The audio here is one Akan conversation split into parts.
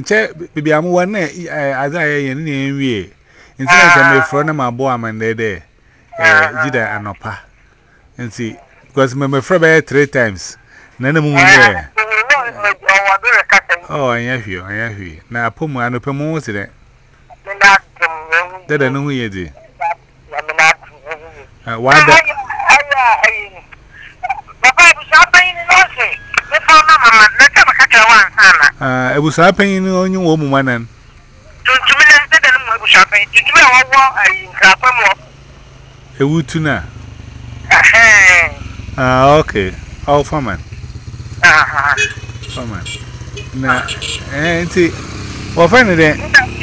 Che baby am one as I in we. Instead of me from my boy man there. Jida anopa. And see, because my friend 3 times. None of moon there. Oh, I have you. Now, Puma and Puma was it. That I know who you did. Why that? I was happening on your woman. And a wood tuna. Okay. Oh, farmer. Farmer. Now, and see, well, finally, then.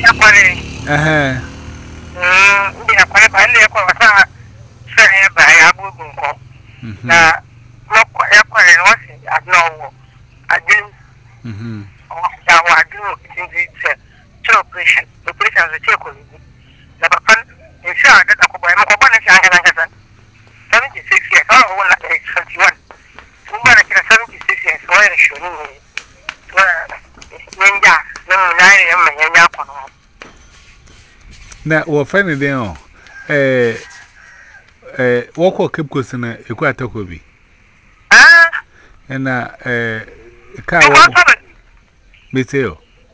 Now, we're finally down. Walk kept question a quite talk be. And a car Meteo.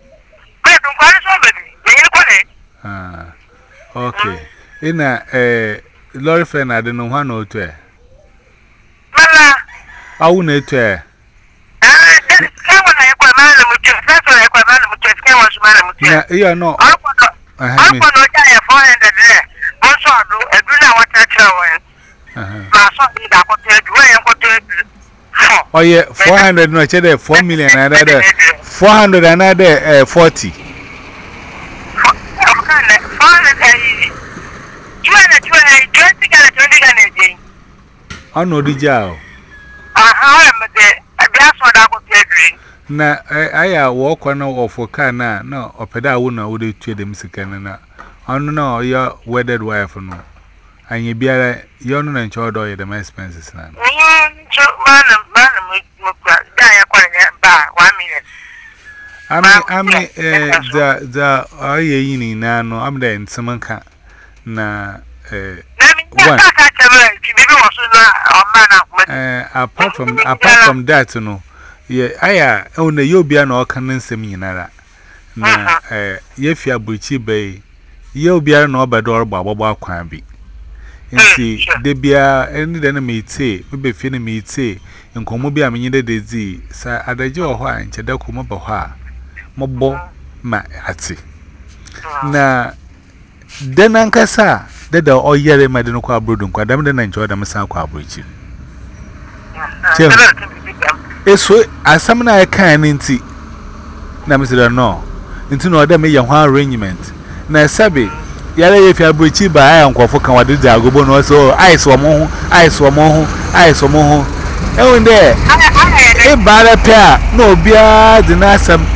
Okay. In a lorry friend, I don't know one or two. I won't know two. You are not. I have 400 there. Also, I do not want to tell. Oh, yeah, 400 no, 4 million another 400 another 40. I know the jail. Na I walk on of a car now, no, or pedawuna would trade them second. I don't know your wedded wife no. And you be a young and child or the expenses. I mean, the are ye nano, I'm there in some car. Na, apart from that, you know. Yeah, I own the Yobian or canon seminara. Na, if you are Buchi Bay, Yobian or Bador Baba Quambi. And see, they be any enemy say, maybe feeling me say, and Comobia Minida de Z, Sir Adajo Hua and Chadaku Mobaha, Mobo, ma atsi. Na, then Ankasa, that the all year Madinoqua Brudum, Quadam, then enjoy the Masaqua Bridge. It's as some I can inti. Namisa no, into no other may arrangement. Na Sabi, Yale if you are breachy by Uncle for Kawadi Jagobo, so ice or more, ice or more, ice or more. Oh, there, a bad pair, no beer, the Nasam,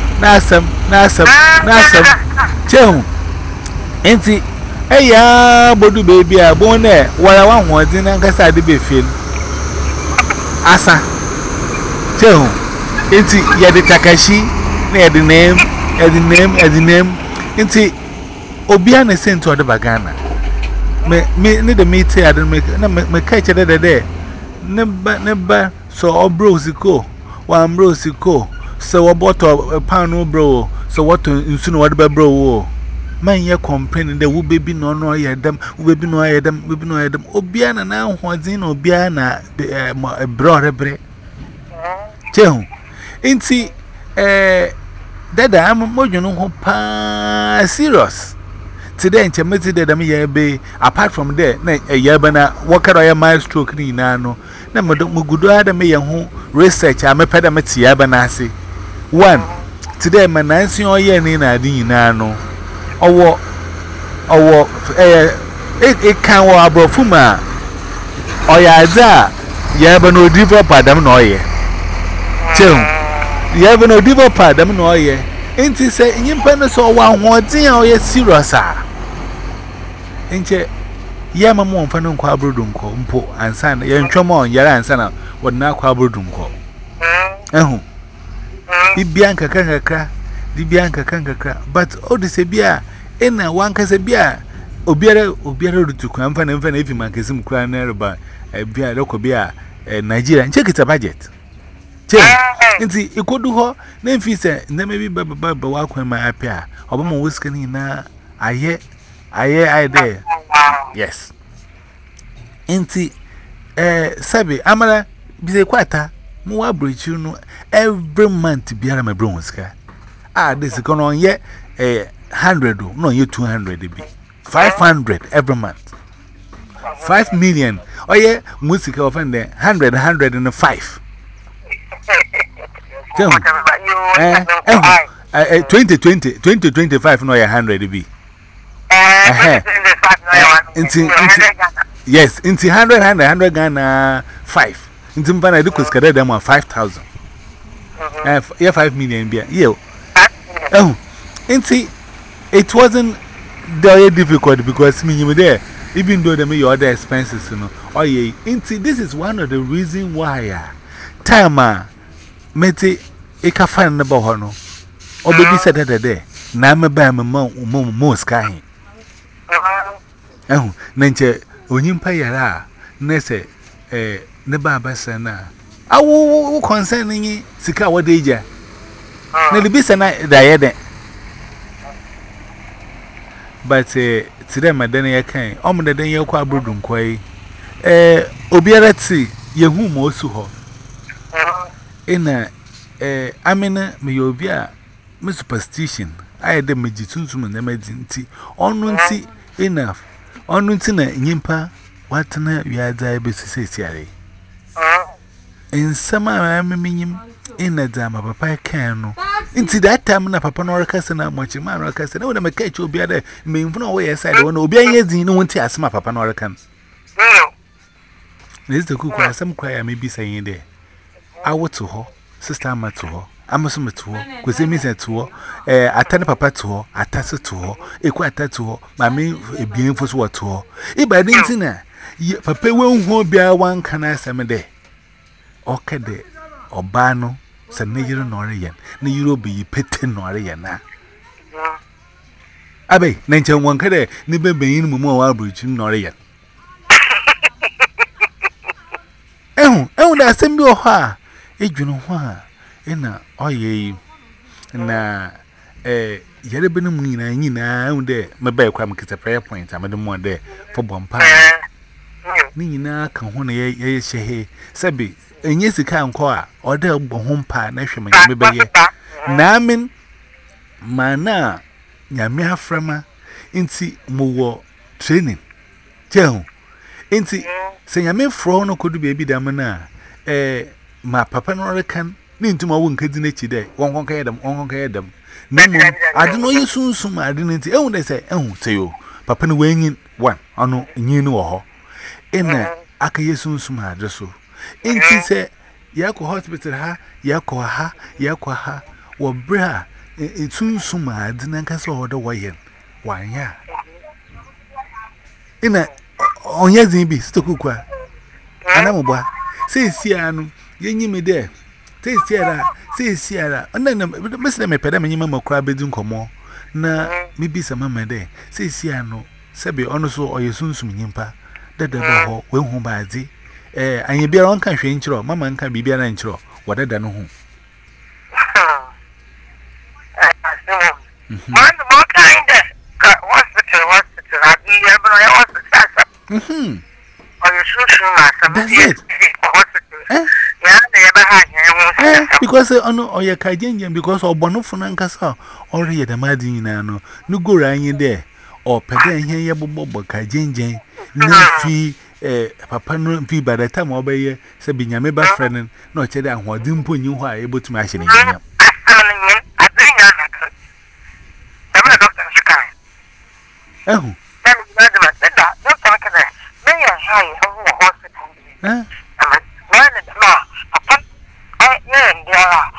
Chum. Inti, hey, ya, Bodu baby, a bone there, while I want in Ankasa de Befin. Asa. Inti yadi Takashi, near the name, Inti Obiana sent to the Bagana. Me need a meeting, I don't make catch it there. Never, so all brosico, 1 brosico, so a bottle a pound bro, so what to insinuate by bro. Man, you're complaining that we be no them, we be no them, we be no them. Obiana now was in Obiana, a brother bread. Chehun. Inti, that I'm more you know, serious. Today, in Chameti, that I'm here, be apart from there, a yabana, what can I maestro clean? No, Muguda, me and research, I'm a pedameti yabanasi. 1. Today, my Nancy or Yanina Dinano, or it can't walk above Fuma or Yaza, Yabano develop Adam Noye. You have no developer, them no ye. Ain't he say, in Pennis or 1 more dear or yes, serious, ain't ye? Yamamon Fanon Quabrudunco, Umpo, and San, young Chomon, Yaran Sana, what now Quabrudunco. It Bianca Kanaka, the Bianca Kanka, but oh, this a beer, and one case a beer. Obiara to come and if you man some crown by a beer local beer, Nigeria, and check it's a budget. Check, and see, you could do her, then if you say, never be Baba walk when my appear, Obama whiskey na, I hear, I there. Yes. Inti, Sabi, Amara, be a quarter, more bridge, you know, every month to be a my bronska. Ah, this is going on yet 100, no, you 200 be. 500 every month. 5 million. Oh, yeah, music of 100, 105. 2025, no, 100 be. Yes, into 100 Ghana 5. Into Mpana, you could scare them on 5,000. Yeah, 5 million beer. Yeah. Oh, into it wasn't. They are difficult because me you there, even though they make your other expenses, you know. Oh yeah, this is one of the reasons why time mete eka fan na ba no. Obebi said that there. Na me ba me mo sky. Na nche onyimpa yara na se ne ba basa na. Awo concern ni sika wode ija. Na libisa na da yede. But today, my dinner came. The day you call Brudum Quay. Obiarati, ye whom also ho. In I mean, me obia, Miss Superstition. I had the Majitun and the Majinti. On enough. On Yimpa, what na we are diabetes. In summer, I am meaning in a dam of a pie can. Into that time, Papa Norcas and much man, I said, oh, the catch will be there. Mean no way aside, when Obia's no one tears my Papa Norcan. This is the cook, some cry, may be saying there. I would to her, sister, my to her, Amazon to her, because they miss it to her, I turn Papa to her, I touch it to her, a quite to her, my main being for what to her. If I didn't dinner, Papa won't be one can I some day. Okay, there, or Bano. Sa Nigerian Norian, the Europe be petting Noriana. Abbey, nature one cade, never be in more bridge in Norian. Oh, that's a new ha. Adrian Hoa, in a oye, na Yerabinum, Nina, there, my bear cram kiss a prayer point. I'm at the one there for Bompa. Nina, come home, ye, she, Sabi. And yes, you can't call or they'll go home pa, national maybe. Namin Mana Yamia Frama inti more training. Tell inti say Yamin Frono could be damana. My papa no can mean to my own kids in each day. One care them, No, I don't know you soon, I didn't. Oh, they say, oh, say you, Papa no weighing one, I know, you know, in there, I can use soon some address. Inti say, Yako hospital ha, Yako ha, or bra, it's soon summa, didn't cast order wayan. Why, ya? In a on Yazimbi, Stokukwa. Anamaba, say Siano, ye me there. Say Sierra, and then Mr. Pedamima crab bedroom come na maybe some mamma there. Say Siano, Sabi Onoso or your soon some yimpa, that the boho, when home by thee. And you be a long country intro, Mamma can be an intro, what I don't know. More kind hospital, I'll be able to hospital. Or you should that's it. Yeah, because or your Kajan, because of Bonofon Casa, or yet a Madinano, no go around there, or Padan here, Bobo Kajan, no fee. Papa no fee by the time I'll be Sabina, my best friend, no cheddar, who didn't put you are able to machine. I bring I'm a doctor in Chicago. Oh, hospital. Man, Papa, I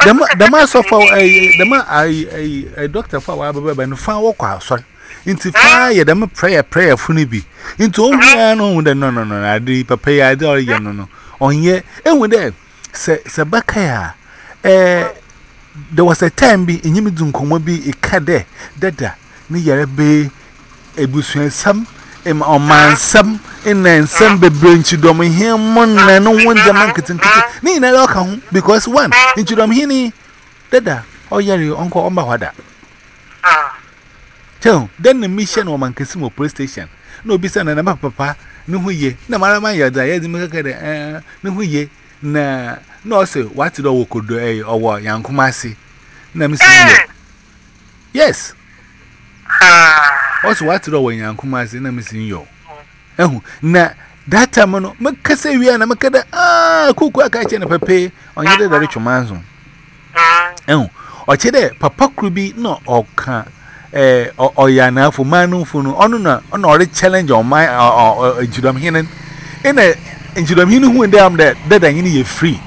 the man so for the man I doctor for our baby and found walk out. Sorry. Into fire, them prayer funibi. Into all no, I did papa, I do no. On ye, and when there, Sabakaya, there was a time be in Yimidun Komobi, a cade, dada, near a bay, a bush, some, on man, some, and some be branch to dom here, one, and no one the market and Nina Lockam, because one, into them hinny, dada, or yari, uncle Ombawada. Tell, then the mission or Mancasimo police station. No, be son and a papa, no, ye, no, Maramaya, the no, ye, na, no, sir, what to do could do, or what, young Kumasi. Let yes. Also, what to do when young Kumasi, let me see you. Oh, na, that time, no, Macassi, and a Macada, cook, catch and a pape on your rich manson. Oh, or Chede, Papa could be no, or can't. Or yana for manu for no honor challenge on my or Judam Hinnen in a Judam Hinu who and damn that I need free.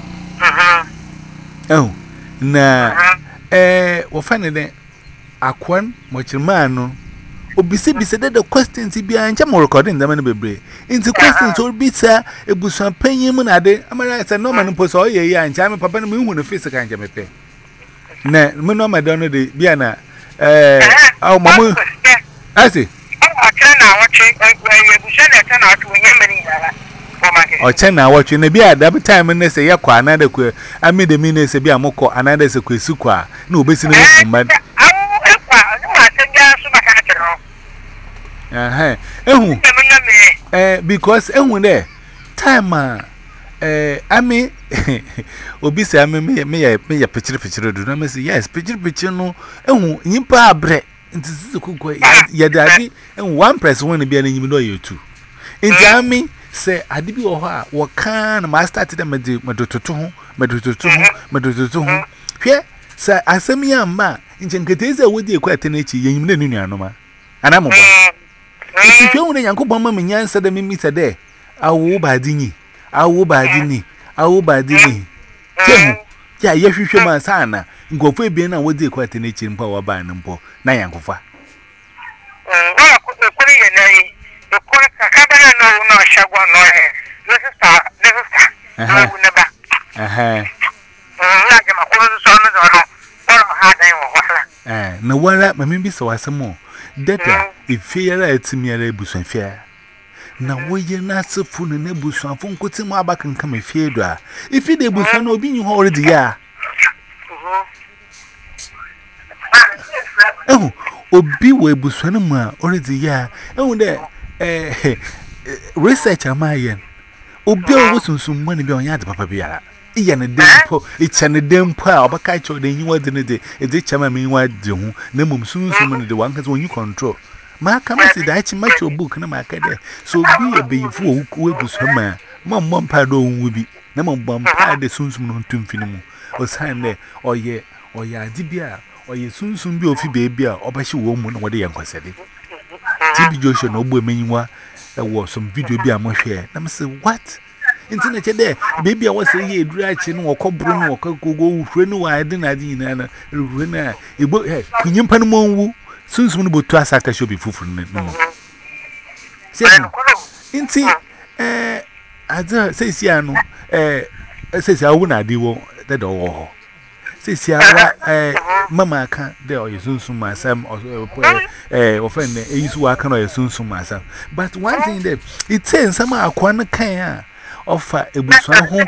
Oh, na we'll find it a quan, much mano. Obisi said the questions be and jam recording the man be into questions or be sir, a busan penny monade. Am I right? No man post all ye and jam papa and moon when the face can jam pay. Na, no, my donor de Biana. Oh, Mamma, I see. I can't watch it. I cannot win many. Or 10 hours watching a beer, every time when they say Yakwa, another queer. I made the meanings a beer moko, another is a quisukwa. No, basically, but because when there, time, I mean, Obisi, I may a picture do not say yes, picture no, and you pa bread into the cook, ya daddy, and one press won't be any you two. In Jammy, say, I did be or what can I started them to Medutu. Here, sir, I send me a man in Jankatesa with the quaternature, you know, and I'm if you only Uncle Bomber Minian said, me said there, I will buy dinny. I will buy dinny. Yeah, yes, you show my son. Go for being a woody quite in each in power by Nampo, Nayankofa. I couldn't put it in a court. I can't know, Shagwan, no, no, what up, my maybe so as some more. Data, if fear it's me a rebus and fear. Now, we are not so full in a bush and phone could see my back and come a fear. If it was no being already, yeah. Oh, be way buswanuma already, yeah. Oh, there, research a Mayan. Oh, Bill was some money beyond Yad Papa Biara. Ian a damn it's an a damn power, but I told you what in a day, a day chama mean what do, Nemum soon summon the one because when you control. Ma come see that you match your book and a there. So be a baby fool who will some man. Mom pardon will be. Namon bomb pad the soon soon to infinitum. Or sign there, or ye, dibia, or ye soon be of baby, or by she woman, what the young was said. TB Joshua no boy meanwhile, there was some video be a much here. Let me say, what? Internet there, baby, I was a year dratching or cobrum or go, Reno, I didn't know, Rena, a book, hey, Kunyam Panamon. Soon soon but to us I should be full from it. Inti, says Yano, says I wouldn't ideal that all. Says ya, Mamma can't there or you soon myself or friend, is working or you soon myself. But one thing that it says somehow Quana can offer a busan home.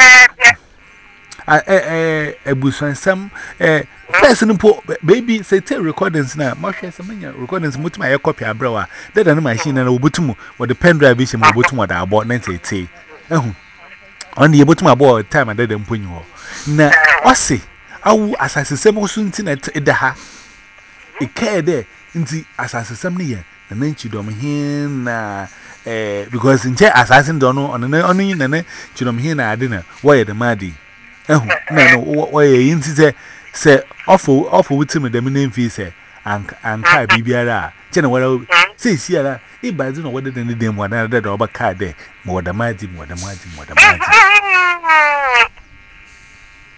A busan some first baby say tell recordings now. Marshall some recordings much my copy a brower. That an machine and obutumu or the pen drive vision obutumu that I bought 98. On the obutumu board time I didn't put you. Now, what say? I will assassin some soon at the ha. A care there into assassin some near the nature dom here because in chair assassin don't know on the onion and chudom here at dinner. Why the maddy? No, why you say awful with him the name fee say and car BBR. General says here, if I don't know whether any damn one other or car there, more the mighty.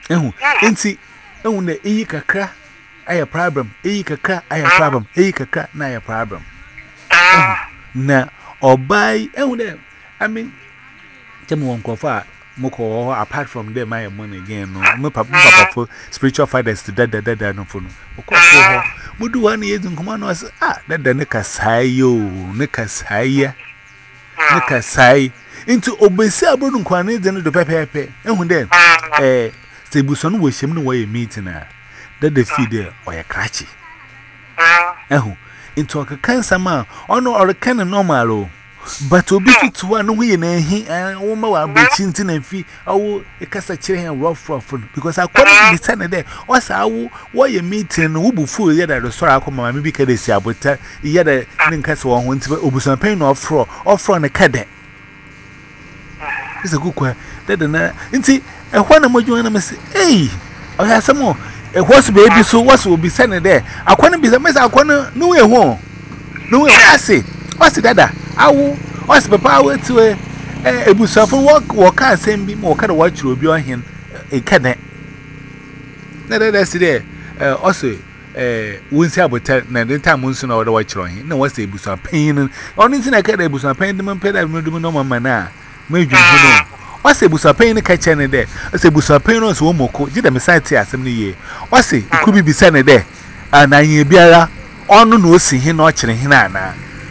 Inti, the E kakra, I a problem, E kakra, I a problem, E kakra, na a problem. Na, or buy, I mean, tell me one coffee. Moko apart from them, my money again. No, my papa for spiritual fathers to that no for no. Mudu 1 year in command was that the Nika Sayo, Nika Saya, Nika Sai into Obesa Brun Quanes and the Pepe. And when then, say Buson was him away meeting her that they feed her or a cratchy. Into a cancer man, or a cannon normal. But to be to one way and a woman will be chinting and fee. Oh, a cast a chair and rough because I couldn't be sent there. What's our why you meeting who will fool yet at the store? I come, maybe can they say about that? Yet a castle went to Obusan pain or from a cadet. It's a good question. That and see, a one of my journalists, hey, I have some more. A horse baby, so what will be sent there? I couldn't be the mess. I couldn't know a home. No, I say. What's the dada? I will. What's the power to a busafon walk? I send me more kind of watch will be on him a cadet. That's there. Also, won't say about the time once or the watch on him. No, what's the busa pain? Only thing I can a busa pain, the man paid. I don't know my manner. Maybe you know. What's a busa pain? Catch any there. I say busa pain was one more coat. Did a message here some year. What's it? Could be beside there. And I hear Biara on no see him watching him now.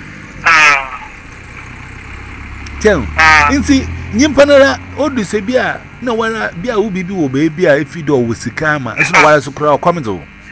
Inti Nimpanara, or do say beer, no one be a baby or baby if you do with the camera, as no one as a crowd comment.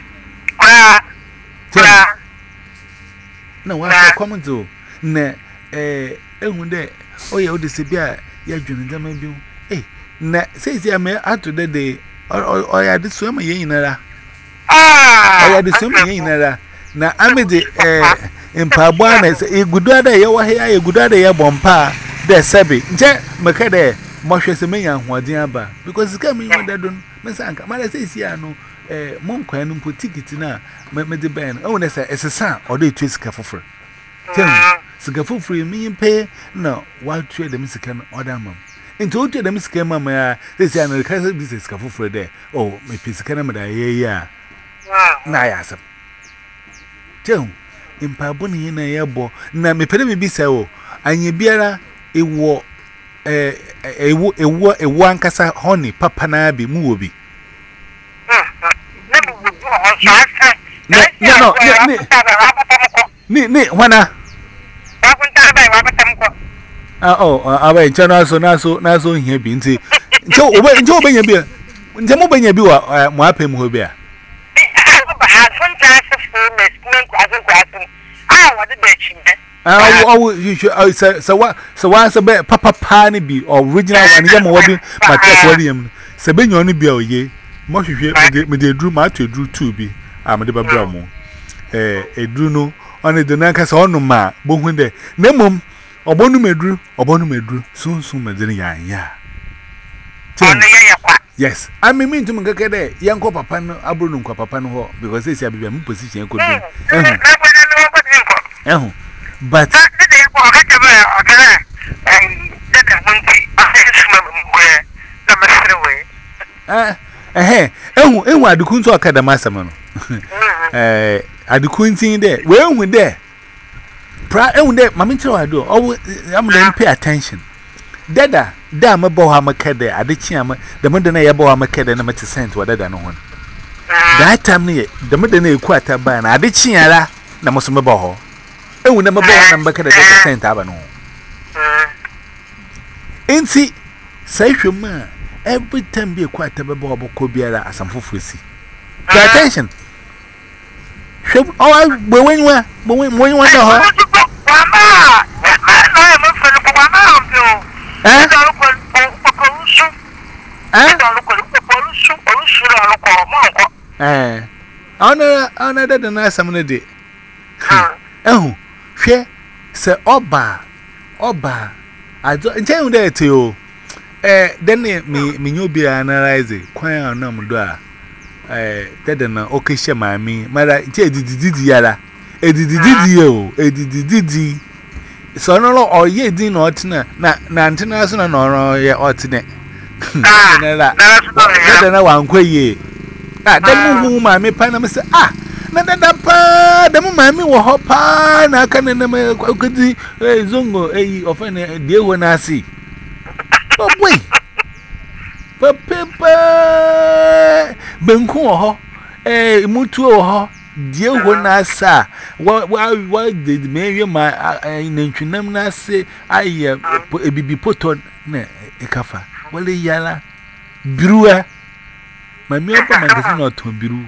No one as a comment. Ne, one day, oh, you would say beer, you're doing them maybe. Eh, ne, says ya may add to the day, or I had the swimmer in era. I had the swimmer in era. Now, I made the in Pabuanas, a good day, you were here, a good day, a bompa. There, Sabi, Jack Macade, Moshe Semenya, Wadiamba, because it's coming when they don't. Messanka, Mother says, no, Monk and put tickets now, met the band. Oh, that's a son, or they twist Caffo. Tell me, Scaffo free me and pay. No, why trade the Missican or Damon? Into the Missican Mamma, they say, I'm a cousin business Caffo for there. Oh, my piece of Canada, yeah. Niasam. Tell in Pabuni in a yabo, na me pede be so, and ye beara. A war a one cassa honey, papa na be movie. No, Wana. Oh, I wait, Naso, here being say, Joe, Joe Benyabi, Jamo Benyabi, my pim will be. So once a bit, Papa Pani be original and Yam Wobby, but William, Sabin only be a ye. Most of you, me drew my to drew to be. I'm a Bramo. A Druno, only the Nankas on no ma, but when the Nemum, or Bonumedru, soon Medina. Yes, I mean to make a day, young Papa, Abunum Papa, because they say be a position could be. But I do couldn't talk at the masterman. I do couldn't see there. Well, when there, Mamma, I do. Oh, I'm going to pay attention. Dada, damn a bohama cadde, I did chama, the Madonna bohama cadde, and I'm at the cent, whatever no one. That time near the Madonna quarter ban, I did chiara, Namusma boho. And we never bought them back at the Saint Avenue. Ain't see, say your man, every time be a quite a bob could be as some fussy. Pay attention. Oh, but when you want to her, honor that the nice some day. Oh. Sir Oba, I don't tell you that to you. Then me you be analyzing, quite a number. That then, okay, share my me, Mother, did yara, did so no, or ye did not, not international or ye alternate. Dada na wankwaye. Ah, demu ma me pa na me say ah, na dada pa, demu ma me wo ho pa na aka na me kwadi zongo ofene de wo na asi. Oh boy. Papa benku wo ho. Mutu wo ho. Die wo na asa. Wa de me ma nantwinam na ase aye ebibi poto na ekafa. Wale yala biruwa mami opa magazine oton biru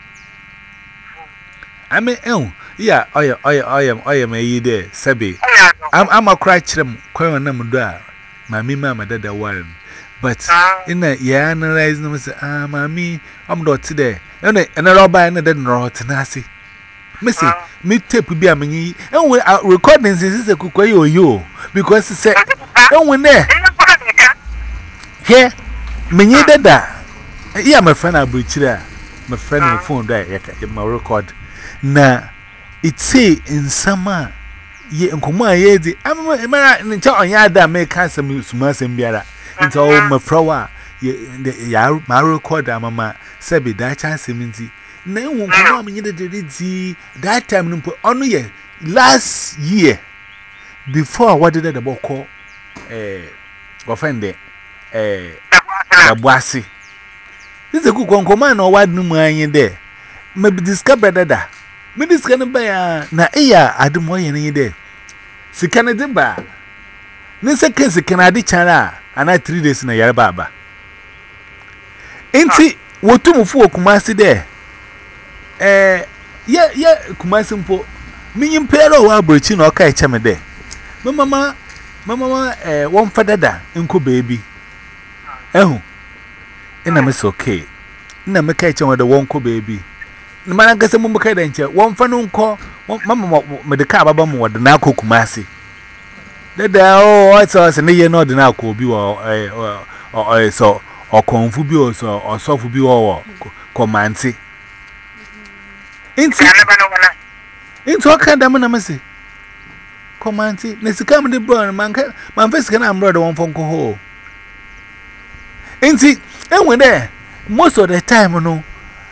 ame yeah oya me yi de sabe am akra kirem kwan na mudo a mami mama dada warren but ina ya analyze no say mami am do ti de na roba na de no tenase me say me tape bi amenyi recordings is a kukoyo yo because say ne here, Mini Dada. Yeah, my friend, I'll be here. My friend, my phone, my record. Na, it's say in summer, ye and Kuma Yedi. I'm a child yada make us some smas and biara. It's all my flower. My record, Mamma, Sabi, that chance, Minty. No one come in the that time on ye last year before what did the book call offended. Abwasi. This is a good command or what no man there. Maybe discover that. Me discover by na eya adumo ye there. Sikana de ba. Ne second sikana di chara ana 3 days na yare baba. Enti wotumufu Kumasi there. Yeah Kumasi mpo. Me impero wa brochi na oka echa me there. Mama one father nko baby. Ina miss okay. Ina make echa with the one ko baby. No man gasa mu muka da nche won fa no nko mama me de ka baba mu wode na akọ Kumasi. Dada what's us ne ye no de na akọ bi wo so okonfu bi o so osofu bi wo komanti. Inti oka da na mase. Komanti ne sika me de bro man fa sika na mbro de won fo nko ho. Inti enwe there most of the time no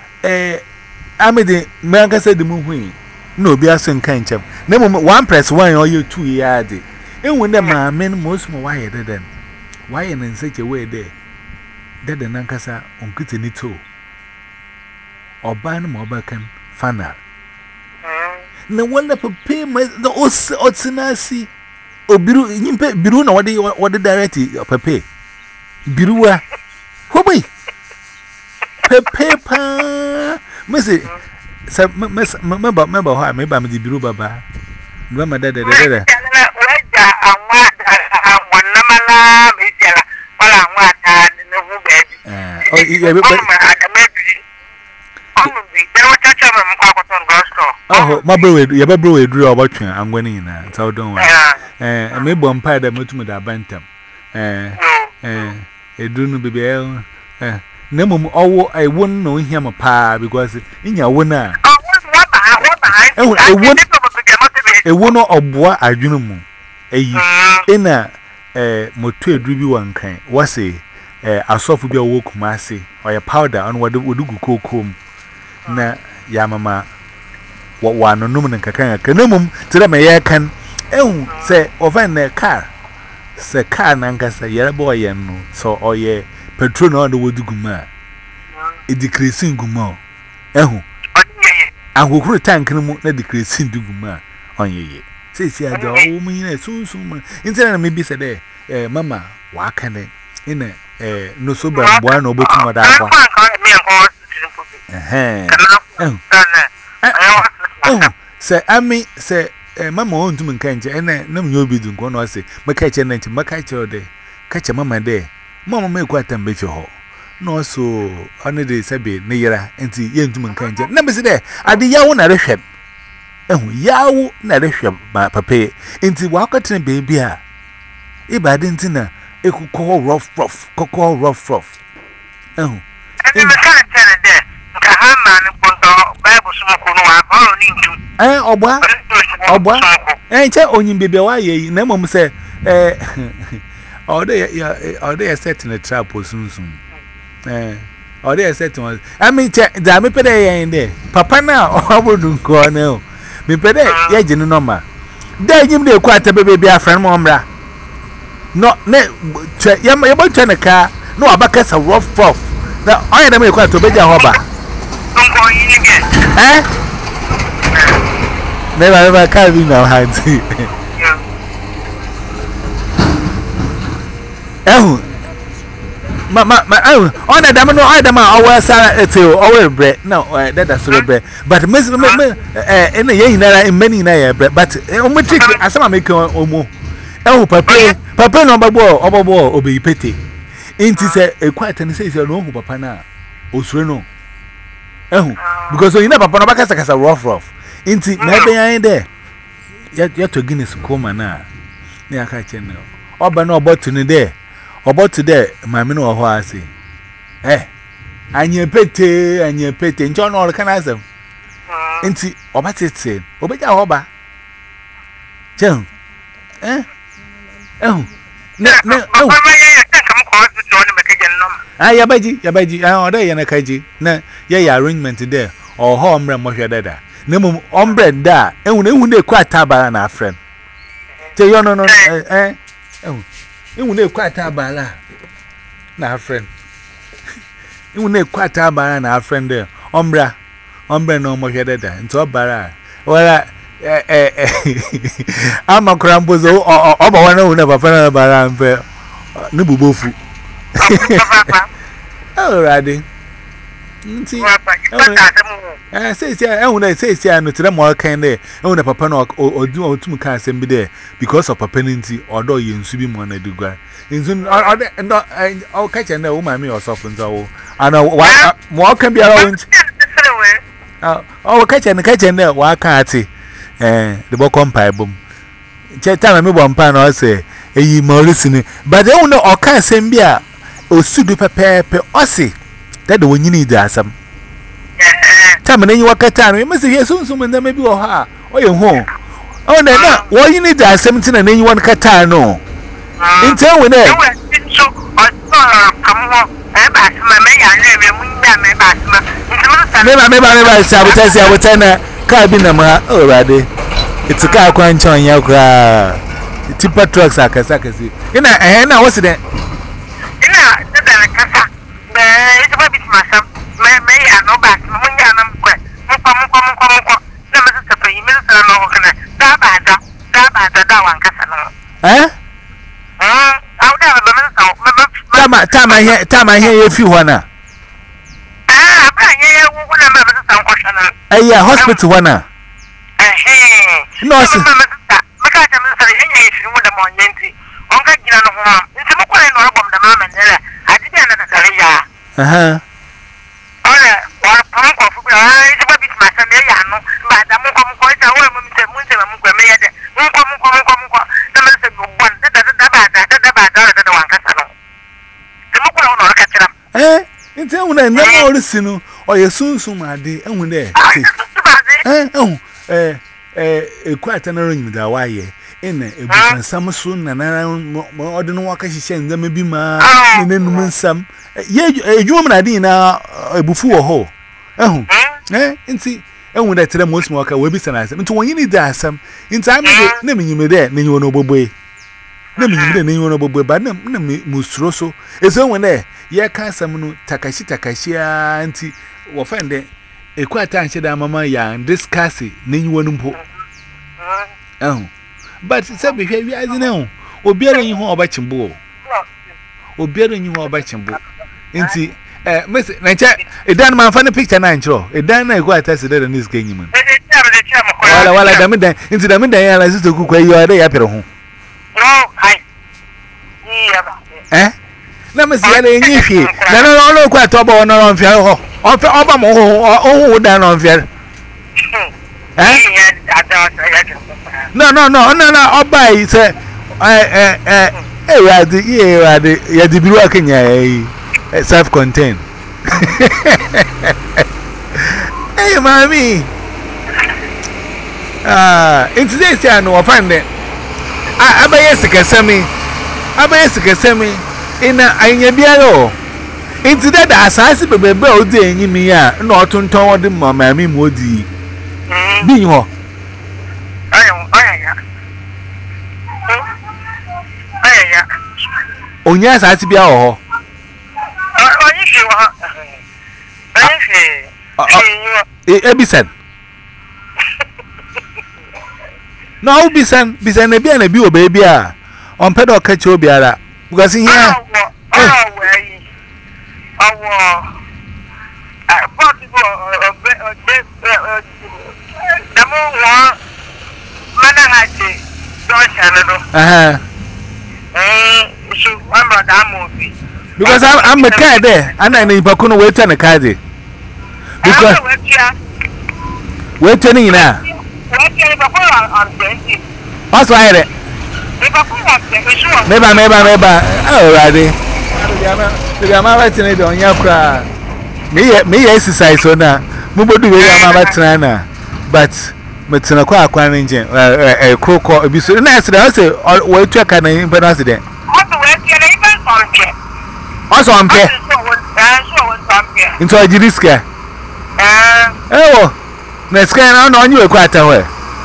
amede manga said the movie no be asun kan chem na mo 1+1 or you 2 yard enwe there ma men most mo why then why in such a way there that the nankasa onkite ni to oban mo bakan fanal na wala pepe the otsinasi obiru nyimpe biru na wode direct pepe biruwa hobi pepe pa mese sa member ho me ba me biru baba ndo ma dada waja anwa wanamala me jela wala anwa ta ne hu baby ye be my bro we drew about you I'm winning na so don't worry me bo mpa da metum da bantam edunu bebe na mum owo I won no hia ma pa because inya won a won no oboa adwunu mu eyi ina moto eduru bi wankan wase asofu bi owo Kumasi oya powder on wodugu kokom na ya mama wa no num nkakan kanamum tira me ye kan se oven na car se car na nkasa yere boy yen no so oye petrol na wodugu ma e decreasing guma ahokuru tank no mu na decreasing dugu ma onyeye se ada o mu yin sunsun ma intina na me bi se de mama wa kane ina no so ba bua na obotum wada akwa se ami se mama won tum nkanche ene na mnyo bi dun ko no se makache na nche makache ode kache mama de mama me kwa tambe fi ho no so one de sebe ne yira enti ye ntum nkanche na me se de ade yawo na rehwe yawo na rehwe ba pape enti wa kwatene baby a ibade enti na ekukọ rough enti me ka tell de ka ha man ponto bible sumo no wa ba oni ntu obwa che onyin bebe wa ye na mom se or they are setting a trap or soon. Or they are setting one. I mean, damn me, pay in there. Papa now, I wouldn't go now. Me pay, yeah, Genoma. There you may quite a baby, a friend, Mombra. No, you're about to car. No, Abacus a rough off. Now, I am quite to be a hobber. I'm going in again. Never can't be now, Hansi. On a damn no, I am our Sarah or bread. No, that's a bread. But Miss in a year in many nair bread. But as I make omo. Oh, Papa no babo, obey petty. Ain't it quite and says you know, Papa now. Osreno. Oh, because you never put a a rough. Ain't it maybe I ain't there? Yet to Guinness coma now. Near catching. Or by no about to there. About today, my men or I say, and your petty, and John all can answer. Ain't it? Or what it say? Obey your hobber. John, no. Yabaji, I order yana kaji. Na, arrangement there, or home remote dada. No, bread da, and when they quite tabara na friend. Tell you no, you will quite a bala. Now, friend. You will quite a bala, and our friend there. Ombra no more headed and to a bara. Well, I'm a crampozo or one who never found a bara and fair. Nubufu. Oh, Raddy. See, I say, I want to say, I know to them more kind there. I want a papa or do or two cars and be there because of papenity or do you in Subimon do go. In soon, I'll catch and the woman or softens. I know what can be around. Oh, catch and there, why can't see? The bottom pipe boom. Tell me one pan or say, a ye more listening, but they don't know or can't send beer or sudu prepare or see. That the one you need some. Time and then you walk at time, you must hear soon, and then maybe or her or your home. Oh, no, why you need that 17 and then you want Qatar, no. In town with that. Never, I will tell her, Carbinama already. It's a car crunch on your car. Tipper trucks are Casacasi. You know, and I was there. It's a bit myself. May I know back? Time I hear if you wanna. Yeah, hospital wanna. No, sir. Never listen, or your soon, my dear, and when there. Quite an arrangement, why in a summer soon, and around more than what she sends them, maybe my and some. You woman, I didn't know before a hole. And see, and when I tell them most more, will be nice. And to when you need that some in time, naming you may there, then you know, boy. Naming you know, boy, but no, Mustroso is when there. Ya can't some Takashi, auntie, or find it a quite answer that mamma ya and discuss it, then you won't put. Oh, but some behavior as you know, or bearing you home about Chimbo, or bearing you home about Chimbo. Inti, Miss Nature, a done my funny picture, Nancho, a done I quite as in this game. While I damn it, into the midday, I used to cook where you are there at home. No, let me see any if you. Then I don't know quite about no on fair or Obama down on fair. No, I'll buy it. The be working self contained. Hey, mommy. In today's channel, I find it. I buy a semi. Abesika semi ina anya biaro inti that asase bebe o di enyim ya na otonton wode mama mi mu odi bi ho aya onya asase bia ho onyi fi ho Ebisen no Ebisen na bia na bi oba bia on pedo ka che obiara because here because I'm a car there and I need to wait on a car there because wait turning now what's why Maybe. Oh, Raddy. I'm not waiting on your cry. Me exercise on that. Mubodu, I'm about Trana. But Matinaqua acquiring a crook or be so nice. I say, wait to a kind of accident. Also, I'm here. Into a Jiriska. Oh, let's get on you a quite away.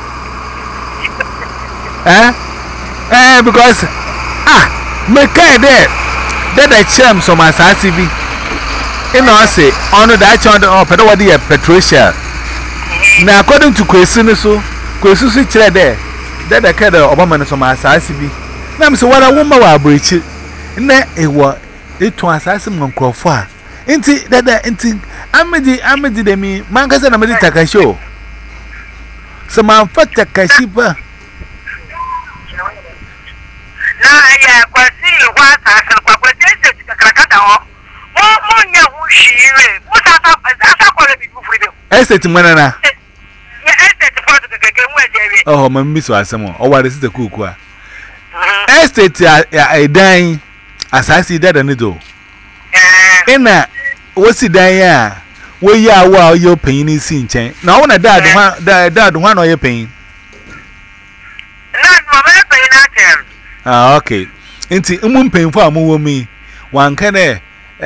Because me kai there that I cham so my SCB in our say on that on the up what the Patricia now according to question so chere there that I kind of Obama so my SCB now so what a woman will breach it na ewa it to assassin Moncrofa inti that inti amedi de mi man kasa na medi takasho so man fat takashiba ya kwasi wa sasa kwa kwete kakakata ho mo nya hu shire mo sasa kwa le bifu freedom estate manana ya estate for the keke mu ejewe oh mami so asemo o wa resite kuku a estate ya dan asasi dada ni do ina wosi dan ya wo ya wa yo payin ni si nchen na wo na dad ho na yo payin na mo be payin na tem. Okay. Inti painful amu mi wan kane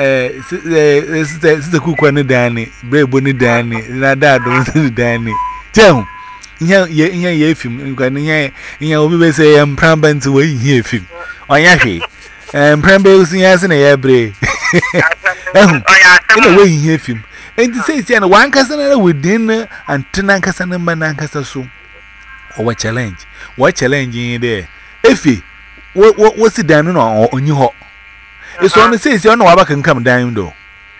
sister kuku ni dani brebo ni dani na dado ni dani jehu nya ye film nkwa nya obi be say empramba nti we ye film onya hwe empramba usi ya se na ye bre ina we ye film enti say na wan kasa na within antena kasa na mba kasa so o challenge what challenge in there efi what's the down on you hot? It's only says you know what can come down though.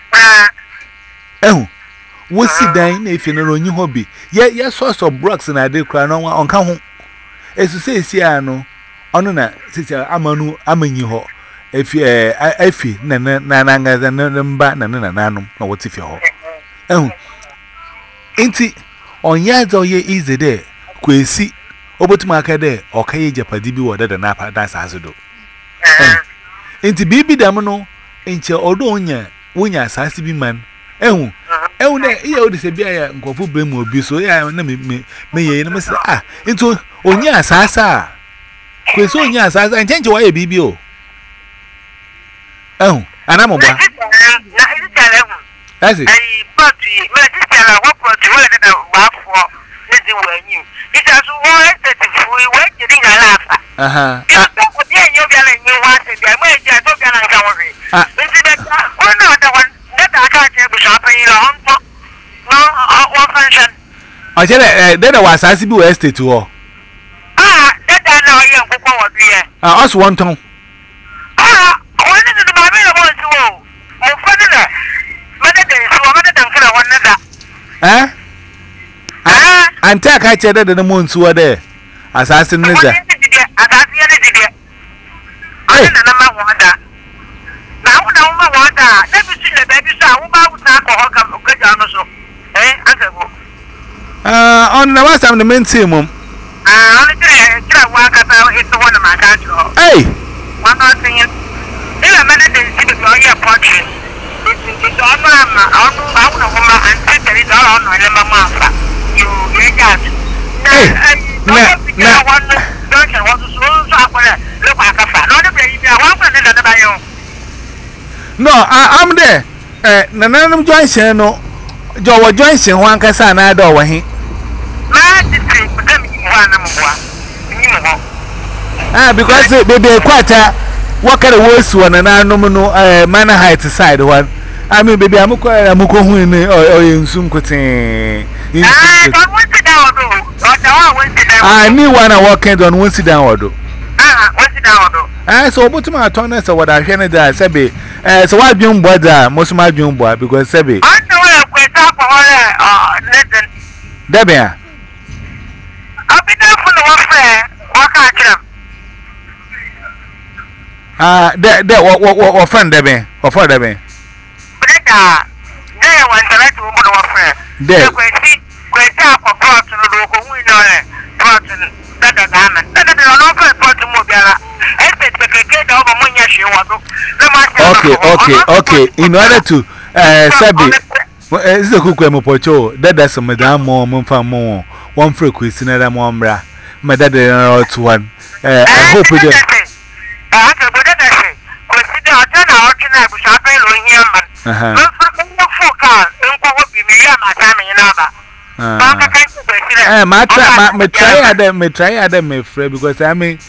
Oh, what's the down if you know new hobby? Yes, source of Brooks and I did cry on count. As you say, see, I know, on that, sister Amanu, you hot. If you Effie, Nananga, than number, Nananum, or what if you're hot? Oh, ain't it on yards or ye easy there? Quasi. Obotu makade okaye japadi bi wode na pa dance azudo enti bibi dam no enche odo wonya asase bi man ehu na iye odi se bia ya nkofo bremu obi so ya na me ye na me say enti onya asasa kweso onya asasa enche wa ye bibi o ehu ana mo ba na isi tele hu asi ai pati me isi tele wa pati wa na ba fo ni di wanyu it has one that we went to the Alafa. You be a new one, and I may just look at our one other one that I can't be shopping on. No, what function? I tell you, that was Asibu Estate to all. That I know you for what we are. Us one tongue. When is the Bible about to go? Oh, father, mother, so one another. And take I cheddar the moons were there. Assassin is there. I don't know what that. Now, what that. Never seen the baby saw about that. On the last time the main team. Only it's one of my country. Hey, one more thing. If a man didn't see the lawyer portrait, it's all my and set it all on my mama. You get that. junction was so look like a fan. Not a baby, I want to buy you. No, I'm there. Nananum Junction, no. Joe Junction, one Cassan, I don't want him. Because they be quite a what kind of worse one, and I know Manor Heights side one. I mean, baby, I'm quite a Muko or in Sunkote. I knew one I walked on one sit down or do. So, but my tongues are what I can do. Sebi, so what young boy there, most of my young boy, because Sebi. I know I quit up for Debbie. I'll be there for the warfare. What friend Debbie, or for Debbie? There was a letter of warfare. There, great up for Proton, who we know it. Proton, that a diamond, that is an open Proton Mobile. Okay. In order to Sabi, is the cook Mopocho, that's a madam more, Monfamo, one frequency, and a mombra, my dad to one. I hope we do. Me try me friend because I mean,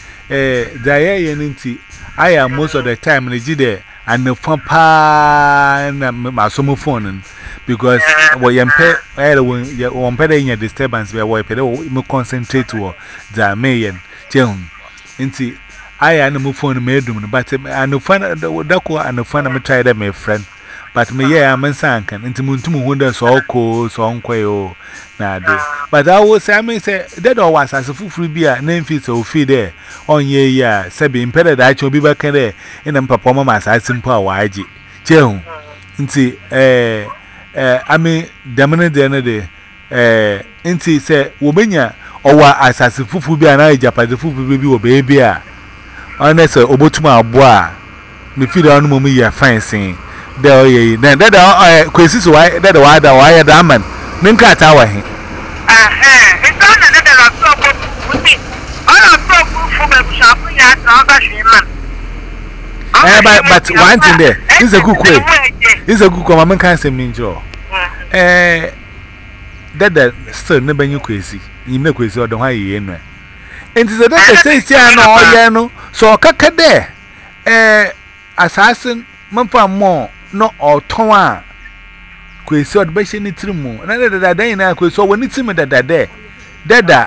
I am most of the time in the Jide and the phone and my sumo phone because we am paying your disturbance where we concentrate to the mayan. Inti, I am a phone made, but I know fun and the fun of try that my friend. But me, I'm a sank and into Muntumu wonders all cold, so on quail. But I was, I may say, that was as a full beer, name feet so feed there. On ye, Sabi impeded I shall be back there in a performance as simple YG. Joe, inti, I mean, dominant the other day, inti say, Wobenia, or as a full beer and I Japan, the full baby or baby. Honest, Obotuma bois. Me feed on Mummy, fancy. There, then that quizzes why that wire diamond. Ninka tower. It's on another but one thing there is a good way. It's a good common can't say me, Joe. That still never knew crazy. You know, crazy or don't hire you in. And it's a doctor no, so Kaka there. Assassin, Mumpa more. No, or Toa. Quay so bashing it through more. Another day now, so when it's me that day. Dada,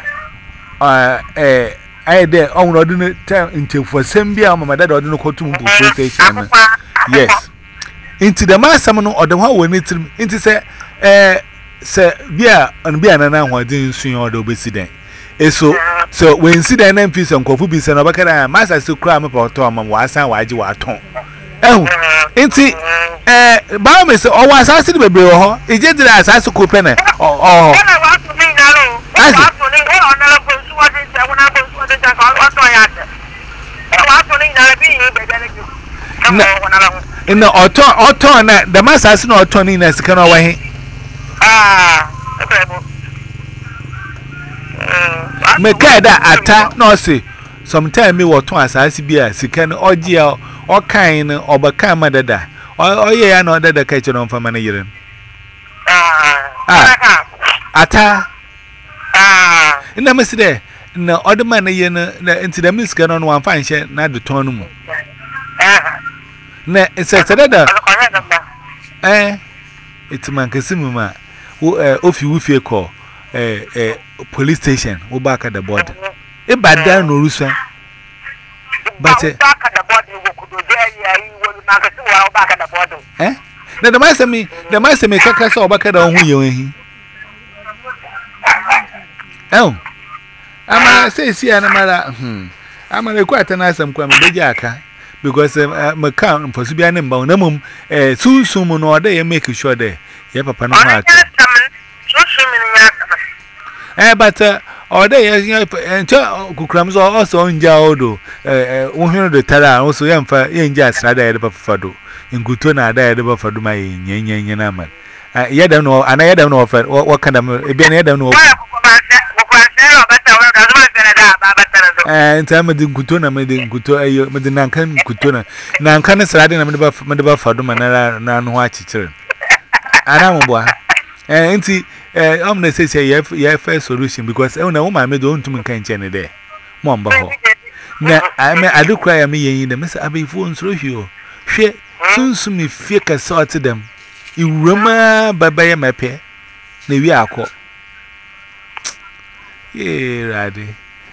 I there on ordinary time until for Sambia, my dad ordinary cotton station. Yes. Into the master or the one when it's into say, beer and beer and I want to swing or the obesity. So when see the NMPs and Kofubis and Obaka, Master still cram about Tom and was and why you are Tom. Oh, inti Bamis or was I still be bro? It just as I so coupon or in the autumn, the mass has no turning as can away. Make that attack, no, see. Sometime me or twice I see beer, see can or dear or kind or Bacama dada. Oh, yeah, I know that the kitchen on for manager. Atta. In the mess there, no other man into the miss can on one fine share, not the tonum. It's a it's a man Casimuma who, if you will call a police station, who back at the border. A bad down, no Russa. But now the master may take us all back at home. Oh, I'm a say, see, I'm a quite a nice and quite a jacka because I'm a count for Sibian and Bonamum, soon or day and make sure there. Yeah, Papa, no matter. But or they and Kukrams are also in Jaudo, 100 Tara, also young for Yanjas, I died above Fado. In Gutuna, I died above Fado, my Yanaman. I don't know, and I don't know what kind of Ben, I don't know. and time with the Gutona made the Guto, with the Nankan Gutona. Nankan is riding a medaba for them and nan watch children. And I'm a and see, I'm going to say, you have first solution because I know my middle own to me can't change there. Mamba. Now, I do cry a me in the Miss Abbey phones through you. She soon me fake a sort to them. You remember by my pair. Maybe I'll call. Yeah, Raddy.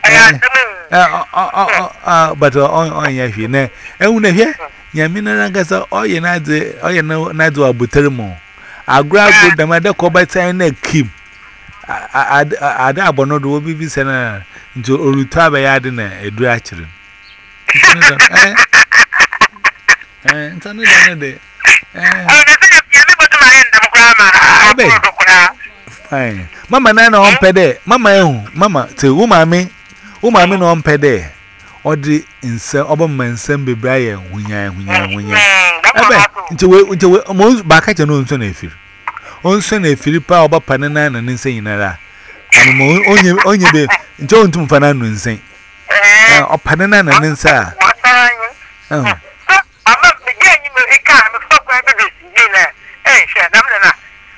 But on your feet, and when I hear Yamina Gasa, all you know, not do a buttermo. I'll grab good the mother call by saying a Kim. I'd abono do be sent into Urutaba Yardin a dratcher. And another day. Fine. Mamma Nana on pede. Mamma, say, Umami no on pede. Or the insane Oberman Sembe Brian, when ya. Into most back at your own son, if you. On Sunday, Philippa about Panana and insane. And only be John to Fanano insane. Or Panana and inside. Oh. I'm not beginning to come before I do this. Hey, Shannon.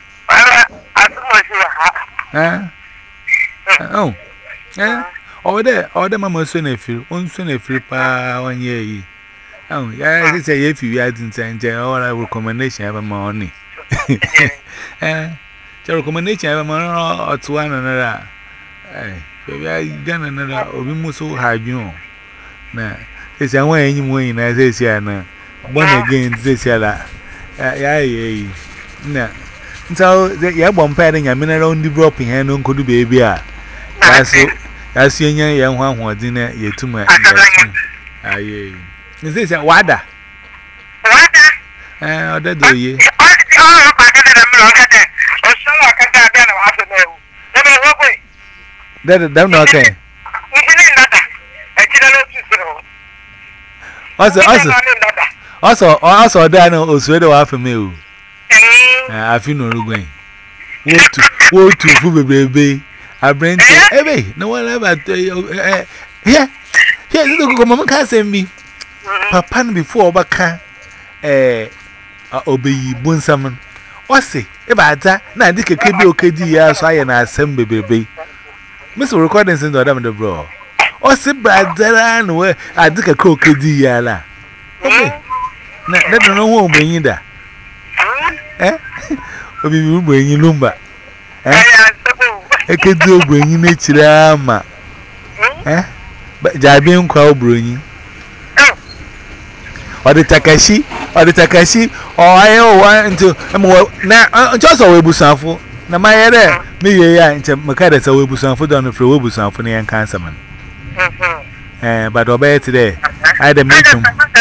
Oh, yeah. Or the mamma son if you won't send a free pa 1 year. Oh, yeah, it's a if you hadn't sent all our recommendation of a money. The recommendation of a money or to one another. Maybe I done another or we must so hard you. Now, it's a way anyway, as they say, one again, this year. Yeah. So, the Yabon padding a mineral only dropping hand on could be baby. That's young one was in a year to my. Aye. Is this a wada? Oh, that do ye. That's not okay. Also, Dano was ready after me. I feel no going. What to food baby? I bring to no one ever. Here, look, Mamma can't send me. Papa before Baka obey Bunsaman. What's it about that? Now, Dick a KD, so I and I assemble baby. Mr. Recording sent to them the bro. What's it bad that where I took a cook KD? Okay, let them know who bring you there. Obi bring you lumber. I could do bring you nature, but Jabian crowd bring or the Takashi, or I want to now just a Webusanfo. Now, my other me, and Macaddas a Webusanfo down the floor Webusanfo and Cancerman. But obey today, I had a meeting.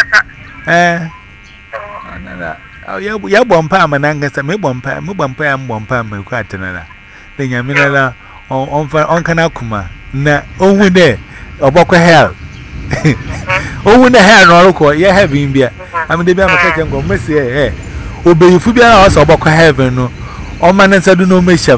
Oh, yeah, one palm and Angus and me one palm, me quite another. Then Yamina on Kanakuma. Na, over there, or Boca Hell. Over the hair, no local, yeah, having beer. I mean, the Bama go, Messi, obey you, Fubia house or Boca Heaven, or man and said no mission.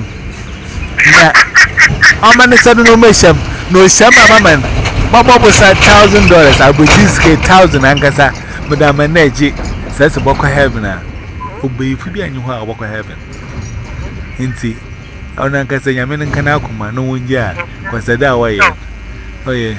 All man and said no mission, no Shama man. Bob was $1,000. I would just get 1,000 Angasa, Madame Neji. Says a Boca Heaven. Obey Fubia and you are Boca Heaven. Inti, on Ancasa Yamin and Kanakuma, no one yard, was that way. Oh, yeah.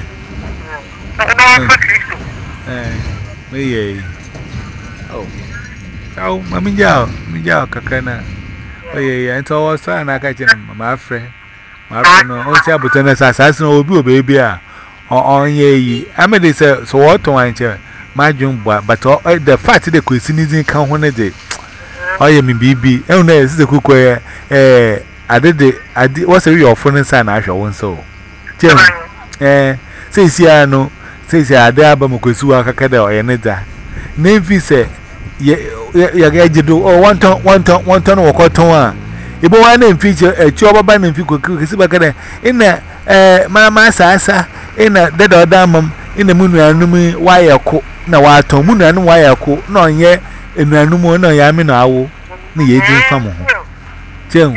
Oh, Mammy Kakana. Oh, yeah, and so also, and I catch him, my friend. My friend, on Sabutan's assassin will be a baby. On ye, I made this so what to answer my jumbo, but the fact that the cuisine is in count one a day. Oh, yeah, me BB. Oh, no, this is the cook where I did what's a real phone and son. I shall want so. Jim, says no. Says ya there Bamukusua Kakada or Yaneda. Navy say, ya do or 1 ton or cotton. If one name feature a job by me, if you could in a Mamma Sasa, in a dead or damn, in the moon and numi wire coat, no water, moon and wire coat, no yet, in a no more no yamin owl, the agent family. Jim.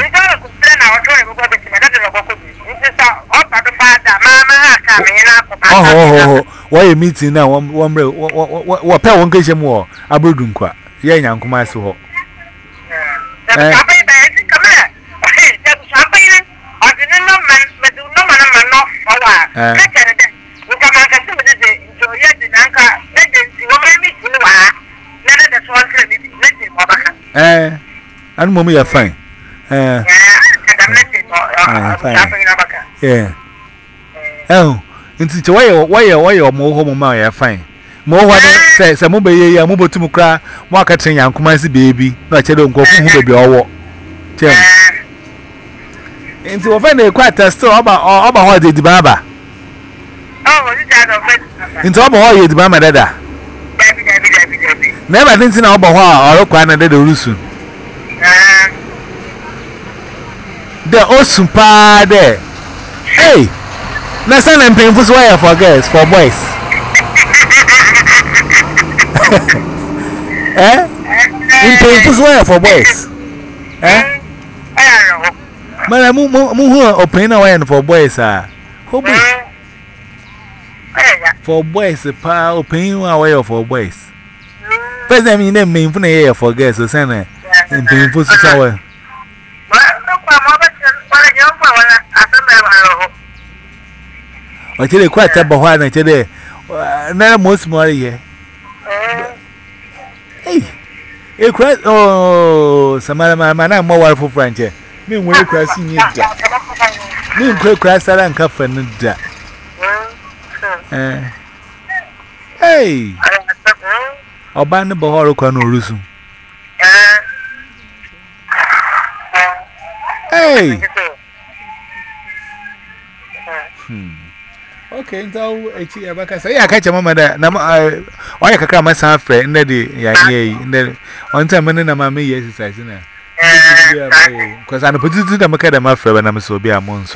oh, why a meeting now? What pay one case more? Abudunkwa. Yea, young Kumasu. And mommy are fine. Fine. Yeah. Oh, into why you're more home, my fine. More what says a mobile, a mobile to cry, marketing young Kumasi baby, not a don't go who be all. Tell me. Into a friend, quite a store about what did the Baba. Oh, into all you, the Bama Dada. Never didn't know about or Quana de Rusun. The awesome pa there. Hey, Nasan and painful wire for girls, for boys. Eh? In painful wire for boys. Eh? But I move open away for boys, ah. For boys, a pa open away for boys. First, I mean, them mean for the for girls, so send it in painful sour. I tell you, quite a bohana today. Never most more here. Hey, it cried. Oh, some other man, I'm more wonderful French. Mean, when you cry, sing it. Mean, quick crash and cough and that. Hey, I'll ban the Bohoro Cano Rusu. Hey. Okay, so I catch a mama that I can my son friend, and on time and then I'm me exercise. Because I'm put to the Macadam friend when I'm so be a month.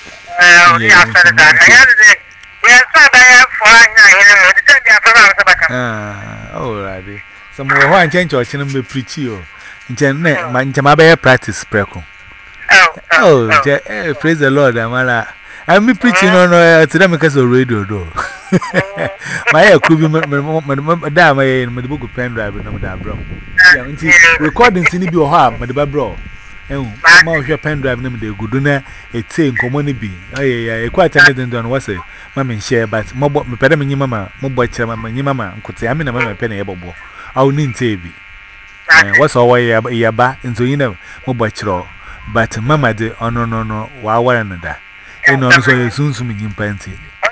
Alrighty. Some more one change or channel be preach you. Janet, my Jamabe practice preco. Oh, praise the Lord, Amala. I'm preaching on to them because of radio, though. My could be Madame in the book of pen drive and Madame Bro. Recordings in your heart, Madame Bro. And mouth your pen drive name the Guduna, a saying commonly. I quite anything done was a mammy share, but Mobo, Pedamini Mamma, Mobo Chairman, Mamma, could say I'm in a mamma penny able. I'll need Taby. What's all way a bar into you know, Mobo. But Mamma de oh no, why another. And also soon to me in Panty.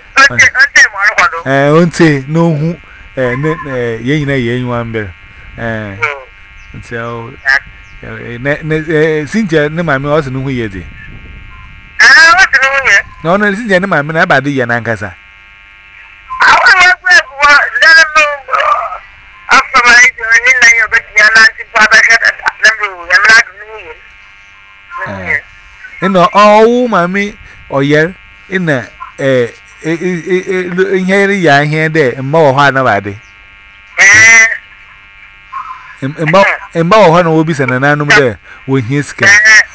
Won't say no, ye one bear. So, Cynthia, no, my also know who ye did. No, Cynthia, no, my man, about the Yanankasa. No, oh, mammy, or yell in a here, young here, there, and more hard nobody. And more honor will be sent an animal there when he's scared.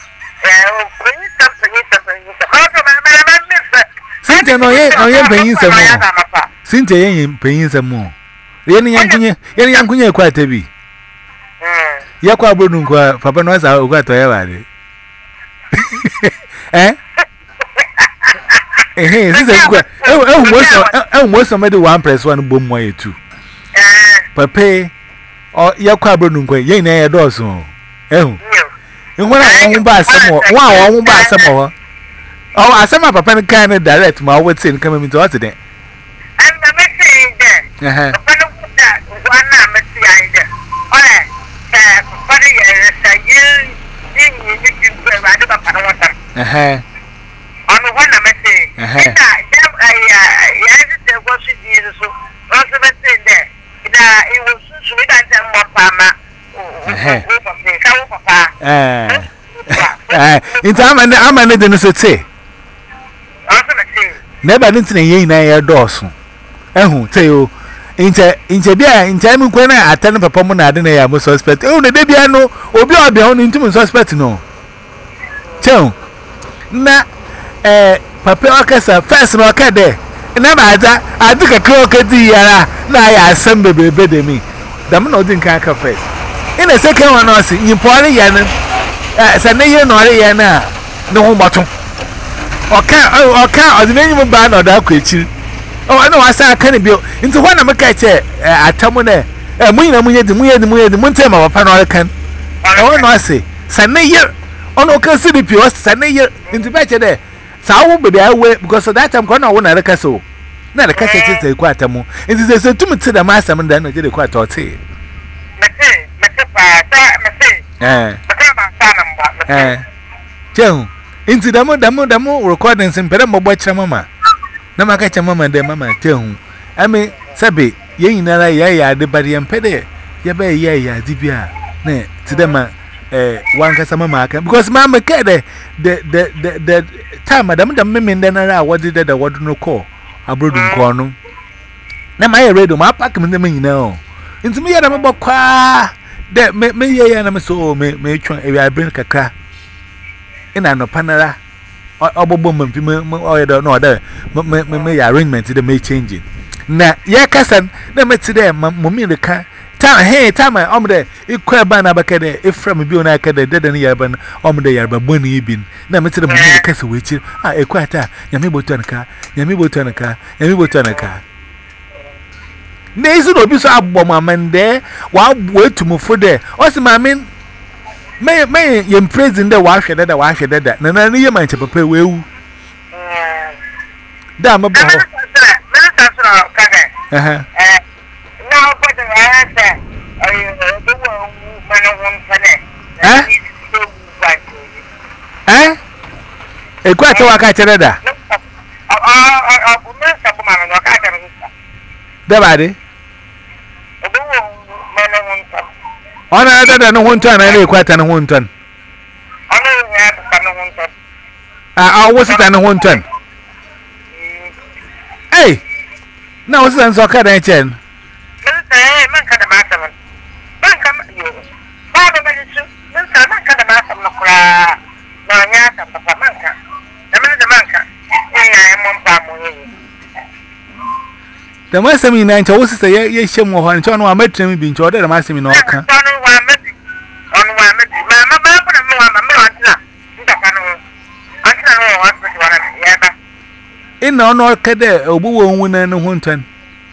Cynthia, no, you're paying some more. Cynthia ain't paying some more. Any young queen, quite a bit. Yakwa Brununqua, Papa knows how got to everybody. Eh? Hey, this is good. Oh, most somebody 1+1 boom way too. Papa, or Yakwa Brununqua, ye nay a dozen. Oh, and when I won't buy some more, wow, I won't buy some more. Oh, I said my papa kind of direct my words in coming into us today. I'm the message there. In time, I'm a little say. Never didn't say, nay, Dawson. And who tell you, in time when I attend a pomona, I was suspect. Oh, the baby I know, or be all beyond into suspect. No. Tell na Papa Orchestra first no aka there never I took a clock at the yara. Now I assemble baby me. The man didn't can't confess. In a second one, I see you probably yana. Sanayan or yana. No bottom. Or can't, or the name of band or that creature. Oh, I know I saw a cannibal into one of my catcher at Tamone. Muya the Montema of Panorican. Oh, no, I say, Sanayan. Oh, no, consider pure Sanayan into better there. So I won't be away because of that I'm going to want a castle. Not a castle is a quite a more. It is a 2 minutes to the master and then I did a quite or say. Joe, into the more recordings in Pedamo Butcher Mamma. No, my catcher mamma, dear mamma, Joe. I mean, Sabi, ye nara ya, the body and pede. Yabe ya, dibia. Nay, to them, one customer market because Mamma Cadde, the time, Madame, the women then are what did the water no call a brooding corner. Now, my radio, my pack in the mean now. Into me, I'm about qua that may I am so may try if I bring a car in an panera or woman, or I don't know there. May arrangement to the may changing. Now, yeah, cousin, let me see them, Mummy the car. Hey, time I there. If Crabana Bacade, if from a Biona Cade, dead and Yaban, the Yarba Bunny bin. Now, Mr. the castle which I quite Yamibo Tanaka, Yamibo Tanaka, Yamibo Tanaka. Nay, so be so up, woman there, while wait to move for there. What's my mean? May you imprison the wash that I wash that. None of you might prepare well. Damn a boy. Now, but the answer, the eh? A quite a wakachereda. The body? On other than 1 ton, I quite an 1 ton. I was it an 1 ton. Hey! Now, since I can't chen. The master mean, I was say, yes, some more, and John, I met him being told that I must mean, no, I can't. In no no cade obu won na no huntan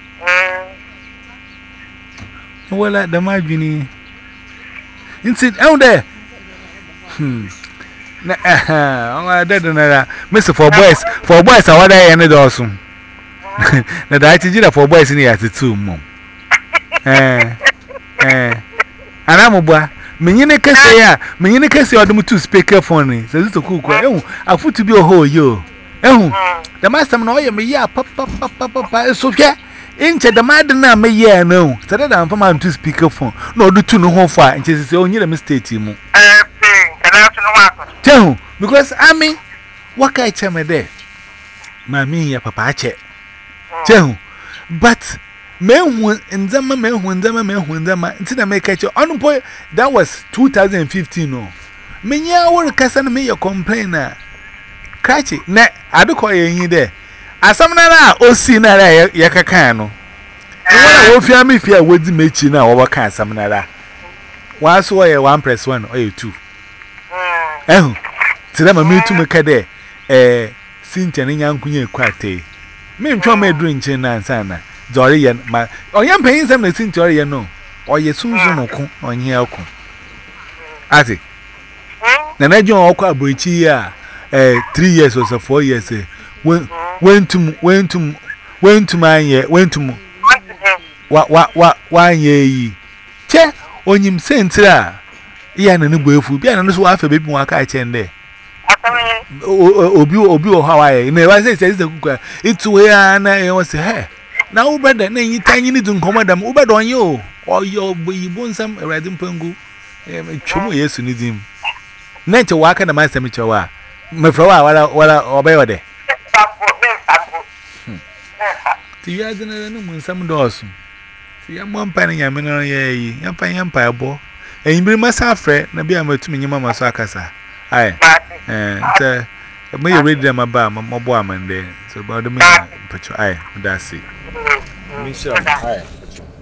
wala da majini insit out there na dead na miss for boys awada ye do so na da ti jira for boys ni atitu mom anamubwa menyine kese odum to speaker phone se to kuku afutu bi oho yo the master no ye me ya papa so hwe inche the mad na me ye no say that am from to speaker phone no do tu no ho fa inche say onye the mistake mu tell because I mean what kai cheme there mami ya papa ache tell but mehu nzama ntina me catch on point that was 2015 no menya wor kasa na me your complainer Kachi, ne, I do call you there. As some na osi na ya kaka no. When I fear me fear would make you now over can some na. Once or 1+1 or 2. To them a me to make a day. Since any young queen quite. Me try me drink in Sana. Dorian, my or young pains them the sin Dorian no. Or ye Susan on here. Ati. Nana John Oka Bridge 3 years or so 4 years went to my year went to what 1 year che on him sentra ya na nubu efu bia na so afa bebi mo aka che nde obi o hawaii na wa say the kuka itu we na e was he na u brother na yin tanyi ni dun komodam u brother onye o yo yibo nsam erade mpangu twemo yesu ni dim na che wa aka na ma sem che wa me frowa wala obeyode ti ya dina no mun sam dosu ti ya mo mpa ni nyame no ye yi yampa abo enyimiri masa afre na bia matumi nyima maso akasa ai May you read them about my boy, man, there. So, about the minute, put your eye, that's it. Michelle, hi.